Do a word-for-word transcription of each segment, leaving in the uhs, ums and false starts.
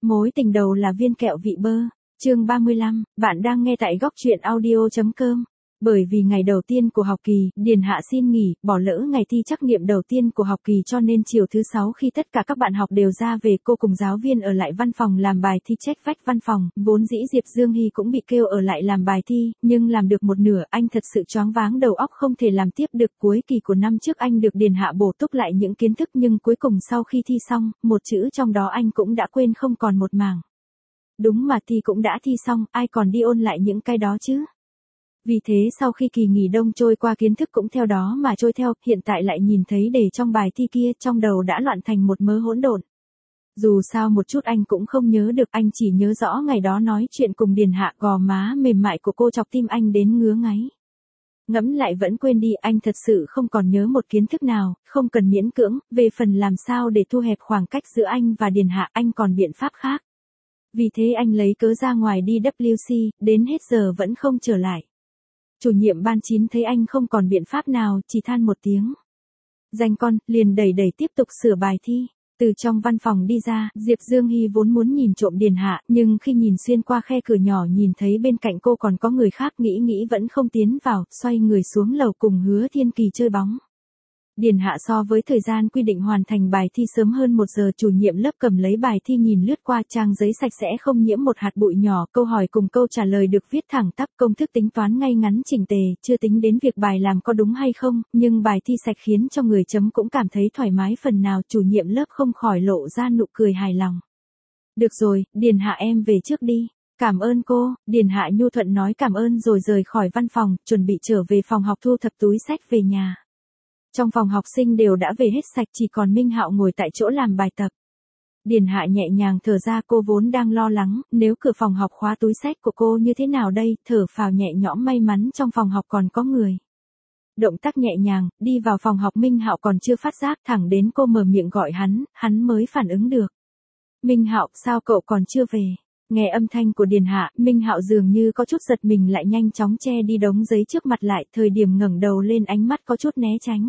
Mối tình đầu là viên kẹo vị bơ. Chương ba mươi lăm, bạn đang nghe tại góc truyện audio chấm com. Bởi vì ngày đầu tiên của học kỳ, Điền Hạ xin nghỉ, bỏ lỡ ngày thi trắc nghiệm đầu tiên của học kỳ cho nên chiều thứ sáu khi tất cả các bạn học đều ra về, cô cùng giáo viên ở lại văn phòng làm bài thi check vách văn phòng. Vốn dĩ Diệp Dương Hy cũng bị kêu ở lại làm bài thi, nhưng làm được một nửa anh thật sự choáng váng đầu óc không thể làm tiếp được. Cuối kỳ của năm trước anh được Điền Hạ bổ túc lại những kiến thức nhưng cuối cùng sau khi thi xong, một chữ trong đó anh cũng đã quên không còn một mảng. Đúng mà thi cũng đã thi xong, ai còn đi ôn lại những cái đó chứ? Vì thế sau khi kỳ nghỉ đông trôi qua kiến thức cũng theo đó mà trôi theo, hiện tại lại nhìn thấy đề trong bài thi kia, trong đầu đã loạn thành một mớ hỗn độn. Dù sao một chút anh cũng không nhớ được, anh chỉ nhớ rõ ngày đó nói chuyện cùng Điền Hạ, gò má mềm mại của cô chọc tim anh đến ngứa ngáy. Ngẫm lại vẫn quên đi, anh thật sự không còn nhớ một kiến thức nào, không cần miễn cưỡng, về phần làm sao để thu hẹp khoảng cách giữa anh và Điền Hạ, anh còn biện pháp khác. Vì thế anh lấy cớ ra ngoài đi W C, đến hết giờ vẫn không trở lại. Chủ nhiệm ban chín thấy anh không còn biện pháp nào, chỉ than một tiếng. Danh con, liền đẩy đẩy tiếp tục sửa bài thi. Từ trong văn phòng đi ra, Diệp Dương Hy vốn muốn nhìn trộm Điền Hạ, nhưng khi nhìn xuyên qua khe cửa nhỏ nhìn thấy bên cạnh cô còn có người khác, nghĩ nghĩ vẫn không tiến vào, xoay người xuống lầu cùng Hứa Thiên Kỳ chơi bóng. Điền Hạ so với thời gian quy định hoàn thành bài thi sớm hơn một giờ, chủ nhiệm lớp cầm lấy bài thi nhìn lướt qua, trang giấy sạch sẽ không nhiễm một hạt bụi nhỏ, câu hỏi cùng câu trả lời được viết thẳng tắp, công thức tính toán ngay ngắn chỉnh tề, chưa tính đến việc bài làm có đúng hay không, nhưng bài thi sạch khiến cho người chấm cũng cảm thấy thoải mái phần nào, chủ nhiệm lớp không khỏi lộ ra nụ cười hài lòng. Được rồi, Điền Hạ em về trước đi. Cảm ơn cô, Điền Hạ nhu thuận nói cảm ơn rồi rời khỏi văn phòng, chuẩn bị trở về phòng học thu thập túi sách về nhà. Trong phòng học sinh đều đã về hết sạch, chỉ còn Minh Hạo ngồi tại chỗ làm bài tập. Điền Hạ nhẹ nhàng thở ra, cô vốn đang lo lắng, nếu cửa phòng học khóa túi sách của cô như thế nào đây, thở phào nhẹ nhõm may mắn trong phòng học còn có người. Động tác nhẹ nhàng, đi vào phòng học, Minh Hạo còn chưa phát giác, thẳng đến cô mở miệng gọi hắn, hắn mới phản ứng được. Minh Hạo, sao cậu còn chưa về? Nghe âm thanh của Điền Hạ, Minh Hạo dường như có chút giật mình lại nhanh chóng che đi đống giấy trước mặt lại, thời điểm ngẩng đầu lên ánh mắt có chút né tránh.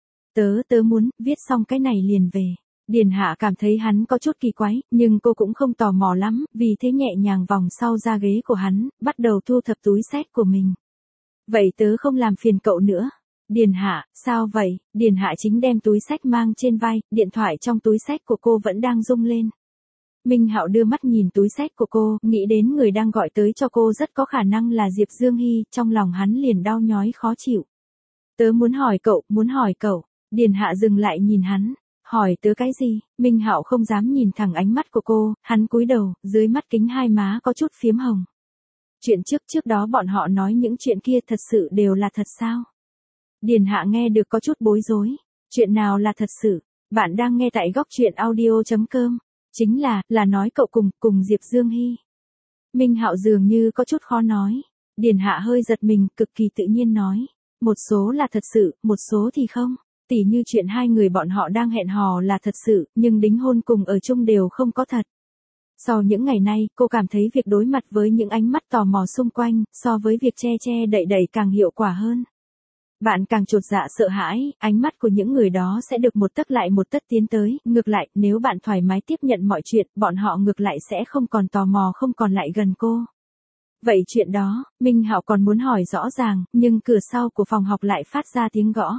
Tớ, tớ muốn, viết xong cái này liền về. Điền Hạ cảm thấy hắn có chút kỳ quái, nhưng cô cũng không tò mò lắm, vì thế nhẹ nhàng vòng sau ra ghế của hắn, bắt đầu thu thập túi sách của mình. Vậy tớ không làm phiền cậu nữa. Điền Hạ, sao vậy? Điền Hạ chính đem túi sách mang trên vai, điện thoại trong túi sách của cô vẫn đang rung lên. Minh Hạo đưa mắt nhìn túi sách của cô, nghĩ đến người đang gọi tới cho cô rất có khả năng là Diệp Dương Hy, trong lòng hắn liền đau nhói khó chịu. Tớ muốn hỏi cậu, muốn hỏi cậu. Điền Hạ dừng lại nhìn hắn, hỏi tớ cái gì? Minh Hạo không dám nhìn thẳng ánh mắt của cô, hắn cúi đầu, dưới mắt kính hai má có chút phiếm hồng. Chuyện trước trước đó bọn họ nói những chuyện kia thật sự đều là thật sao? Điền Hạ nghe được có chút bối rối. Chuyện nào là thật sự? Bạn đang nghe tại góc truyện audio chấm com. Chính là, là nói cậu cùng, cùng Diệp Dương Hy. Minh Hạo dường như có chút khó nói. Điền Hạ hơi giật mình, cực kỳ tự nhiên nói. Một số là thật sự, một số thì không. Tỉ như chuyện hai người bọn họ đang hẹn hò là thật sự, nhưng đính hôn cùng ở chung đều không có thật. Sau những ngày nay, cô cảm thấy việc đối mặt với những ánh mắt tò mò xung quanh, so với việc che che đậy đậy càng hiệu quả hơn. Bạn càng chột dạ sợ hãi, ánh mắt của những người đó sẽ được một tấc lại một tấc tiến tới, ngược lại, nếu bạn thoải mái tiếp nhận mọi chuyện, bọn họ ngược lại sẽ không còn tò mò, không còn lại gần cô. Vậy chuyện đó, Minh Hạo còn muốn hỏi rõ ràng, nhưng cửa sau của phòng học lại phát ra tiếng gõ.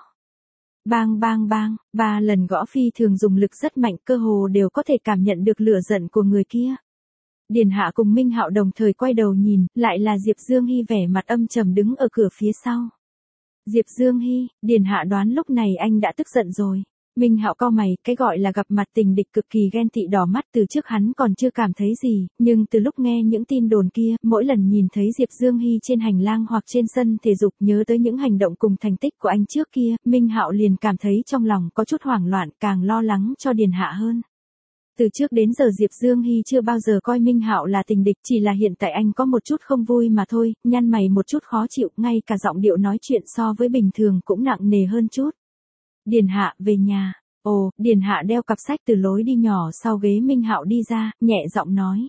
Bang bang bang, ba lần gõ phi thường dùng lực rất mạnh, cơ hồ đều có thể cảm nhận được lửa giận của người kia. Điền Hạ cùng Minh Hạo đồng thời quay đầu nhìn, lại là Diệp Dương Hy vẻ mặt âm trầm đứng ở cửa phía sau. Diệp Dương Hy, Điền Hạ đoán lúc này anh đã tức giận rồi. Minh Hạo cau mày, cái gọi là gặp mặt tình địch cực kỳ ghen tị đỏ mắt, từ trước hắn còn chưa cảm thấy gì, nhưng từ lúc nghe những tin đồn kia, mỗi lần nhìn thấy Diệp Dương Hy trên hành lang hoặc trên sân thể dục, nhớ tới những hành động cùng thành tích của anh trước kia, Minh Hạo liền cảm thấy trong lòng có chút hoảng loạn, càng lo lắng cho Điền Hạ hơn. Từ trước đến giờ Diệp Dương Hy chưa bao giờ coi Minh Hạo là tình địch, chỉ là hiện tại anh có một chút không vui mà thôi, nhăn mày một chút khó chịu, ngay cả giọng điệu nói chuyện so với bình thường cũng nặng nề hơn chút. Điền Hạ, về nhà. Ồ, Điền Hạ đeo cặp sách từ lối đi nhỏ sau ghế Minh Hạo đi ra, nhẹ giọng nói.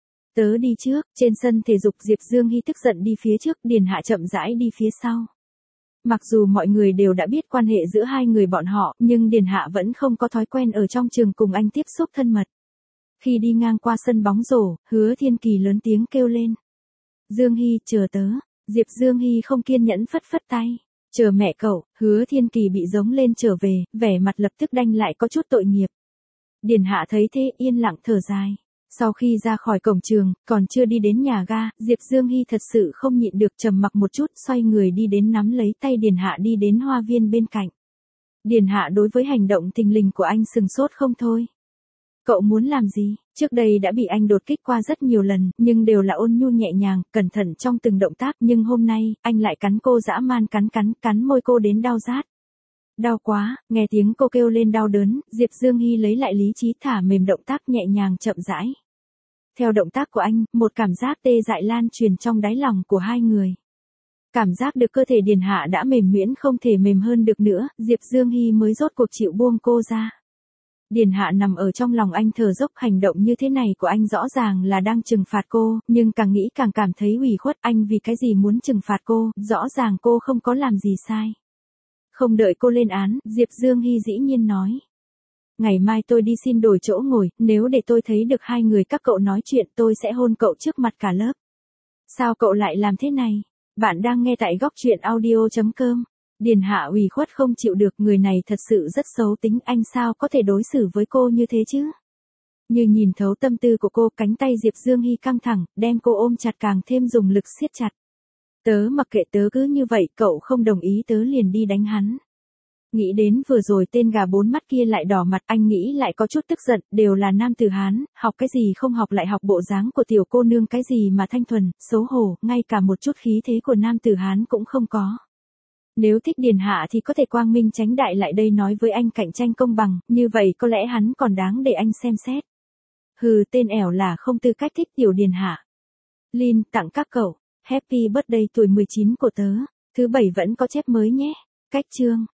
Tớ đi trước, trên sân thể dục Diệp Dương Hy tức giận đi phía trước, Điền Hạ chậm rãi đi phía sau. Mặc dù mọi người đều đã biết quan hệ giữa hai người bọn họ, nhưng Điền Hạ vẫn không có thói quen ở trong trường cùng anh tiếp xúc thân mật. Khi đi ngang qua sân bóng rổ, Hứa Thiên Kỳ lớn tiếng kêu lên. Dương Hy, chờ tớ. Diệp Dương Hy không kiên nhẫn phất phất tay. Chờ mẹ cậu. Hứa Thiên Kỳ bị giống lên trở về, vẻ mặt lập tức đanh lại có chút tội nghiệp. Điền Hạ thấy thế yên lặng thở dài. Sau khi ra khỏi cổng trường, còn chưa đi đến nhà ga, Diệp Dương Hy thật sự không nhịn được, trầm mặc một chút, xoay người đi đến nắm lấy tay Điền Hạ đi đến hoa viên bên cạnh. Điền Hạ đối với hành động thình lình của anh sừng sốt không thôi. Cậu muốn làm gì? Trước đây đã bị anh đột kích qua rất nhiều lần, nhưng đều là ôn nhu nhẹ nhàng, cẩn thận trong từng động tác, nhưng hôm nay, anh lại cắn cô dã man, cắn cắn, cắn môi cô đến đau rát. Đau quá, nghe tiếng cô kêu lên đau đớn, Diệp Dương Hy lấy lại lý trí, thả mềm động tác nhẹ nhàng chậm rãi. Theo động tác của anh, một cảm giác tê dại lan truyền trong đáy lòng của hai người. Cảm giác được cơ thể Điền Hạ đã mềm nhũn không thể mềm hơn được nữa, Diệp Dương Hy mới rốt cuộc chịu buông cô ra. Điền Hạ nằm ở trong lòng anh thở dốc, hành động như thế này của anh rõ ràng là đang trừng phạt cô, nhưng càng nghĩ càng cảm thấy ủy khuất, anh vì cái gì muốn trừng phạt cô, rõ ràng cô không có làm gì sai. Không đợi cô lên án, Diệp Dương Hy dĩ nhiên nói. Ngày mai tôi đi xin đổi chỗ ngồi, nếu để tôi thấy được hai người các cậu nói chuyện tôi sẽ hôn cậu trước mặt cả lớp. Sao cậu lại làm thế này? Bạn đang nghe tại góc truyện audio chấm com. Điền Hạ ủy khuất không chịu được, người này thật sự rất xấu tính, anh sao có thể đối xử với cô như thế chứ? Như nhìn thấu tâm tư của cô, cánh tay Diệp Dương Hy căng thẳng, đem cô ôm chặt càng thêm dùng lực siết chặt. Tớ mặc kệ, tớ cứ như vậy, cậu không đồng ý tớ liền đi đánh hắn. Nghĩ đến vừa rồi tên gà bốn mắt kia lại đỏ mặt, anh nghĩ lại có chút tức giận, đều là nam tử Hán, học cái gì không học lại học bộ dáng của tiểu cô nương, cái gì mà thanh thuần, xấu hổ, ngay cả một chút khí thế của nam tử Hán cũng không có. Nếu thích Điền Hạ thì có thể quang minh chánh đại lại đây nói với anh cạnh tranh công bằng, như vậy có lẽ hắn còn đáng để anh xem xét. Hừ, tên ẻo là không tư cách thích tiểu Điền Hạ. Lin, tặng các cậu, Happy birthday tuổi mười chín của tớ, thứ bảy vẫn có chép mới nhé. Cách chương.